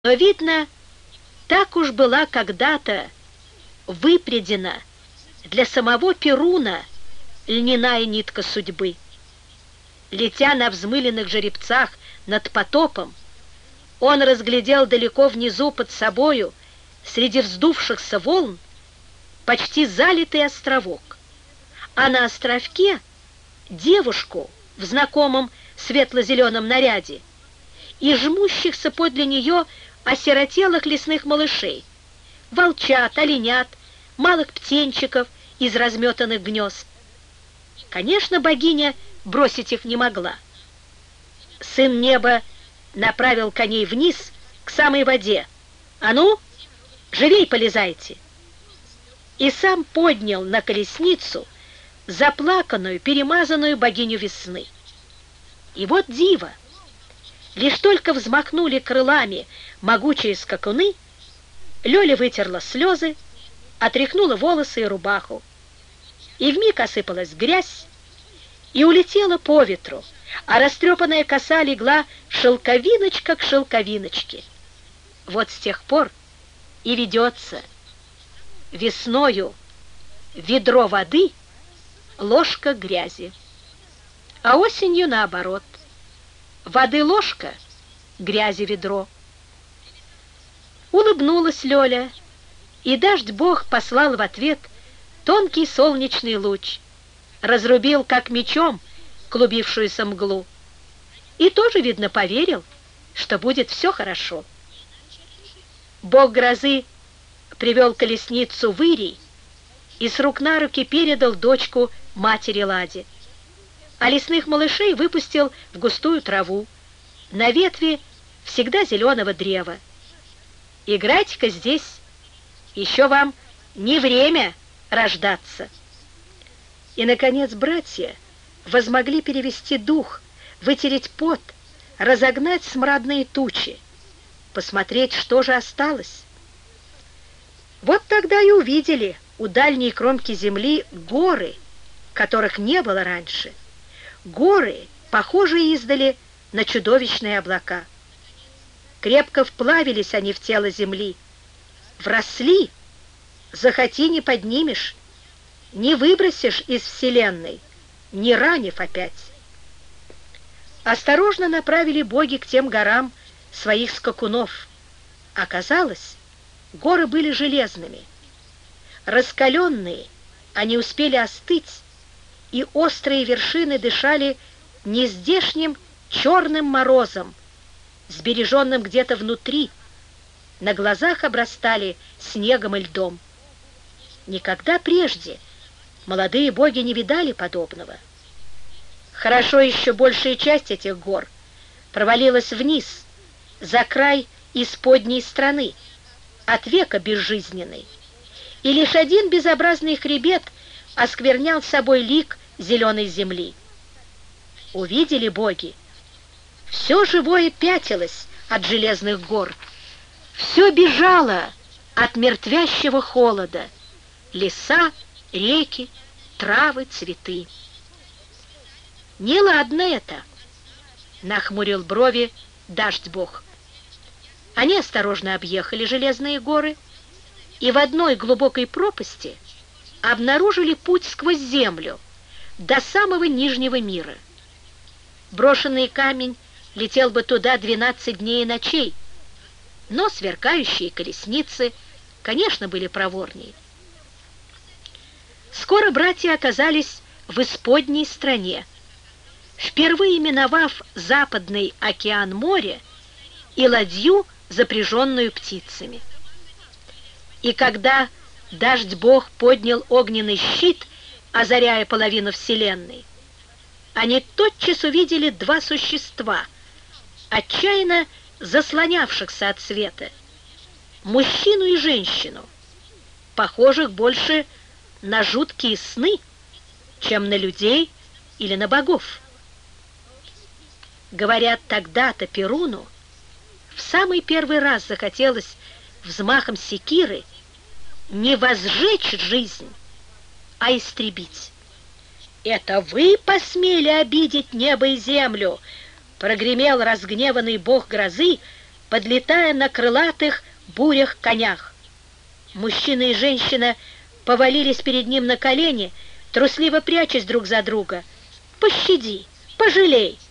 Но, видно, так уж была когда-то выпрядена для самого Перуна льняная нитка судьбы. Летя на взмыленных жеребцах над потопом, он разглядел далеко внизу под собою, среди вздувшихся волн, почти залитый островок, а на островке девушку в знакомом светло-зеленом наряде и жмущихся подле нее осиротелых лесных малышей, волчат, оленят, малых птенчиков из разметанных гнезд. Конечно, богиня бросить их не могла. Сын неба направил коней вниз, к самой воде. «А ну, живей полезайте!» И сам поднял на колесницу заплаканную, перемазанную богиню весны. И вот диво! Лишь только взмахнули крылами могучие скакуны, Лёля вытерла слезы, отряхнула волосы и рубаху, и вмиг осыпалась грязь и улетела по ветру, а растрепанная коса легла шелковиночка к шелковиночке. Вот с тех пор и ведется: весною ведро воды, ложка грязи, а осенью наоборот: воды ложка, грязи ведро. Улыбнулась Лёля, и дождь-бог послал в ответ тонкий солнечный луч, разрубил, как мечом, клубившуюся мглу, и тоже, видно, поверил, что будет все хорошо. Бог грозы привел колесницу в Ирий и с рук на руки передал дочку матери Ладе, а лесных малышей выпустил в густую траву, на ветви всегда зеленого древа. Играйте-ка здесь, еще вам не время рождаться. И, наконец, братья возмогли перевести дух, вытереть пот, разогнать смрадные тучи, посмотреть, что же осталось. Вот тогда и увидели у дальней кромки земли горы, которых не было раньше. Горы, похожие издали на чудовищные облака. Крепко вплавились они в тело земли, вросли, захоти не поднимешь, не выбросишь из вселенной, не ранив опять. Осторожно направили боги к тем горам своих скакунов. Оказалось, горы были железными. Раскаленные, они успели остыть, и острые вершины дышали нездешним черным морозом, сбереженным где-то внутри, на глазах обрастали снегом и льдом. Никогда прежде молодые боги не видали подобного. Хорошо еще большая часть этих гор провалилась вниз, за край исподней страны, от века безжизненной, и лишь один безобразный хребет осквернял собой лик зеленой земли. Увидели боги, все живое пятилось от железных гор, все бежало от мертвящего холода, леса, реки, травы, цветы. «Неладно это», — нахмурил брови дождь-бог. Они осторожно объехали железные горы и в одной глубокой пропасти обнаружили путь сквозь землю до самого нижнего мира. Брошенный камень летел бы туда 12 дней и ночей, но сверкающие колесницы, конечно, были проворнее. Скоро братья оказались в исподней стране, впервые миновав западный океан моря и ладью, запряженную птицами. И когда дождь-бог поднял огненный щит, озаряя половину вселенной, они тотчас увидели два существа, отчаянно заслонявшихся от света, мужчину и женщину, похожих больше на жуткие сны, чем на людей или на богов. Говорят, тогда-то Перуну в самый первый раз захотелось взмахом секиры не возжечь жизнь, а истребить. «Это вы посмели обидеть небо и землю!» — прогремел разгневанный бог грозы, подлетая на крылатых бурях конях. Мужчина и женщина повалились перед ним на колени, трусливо прячась друг за друга. «Пощади! Пожалей!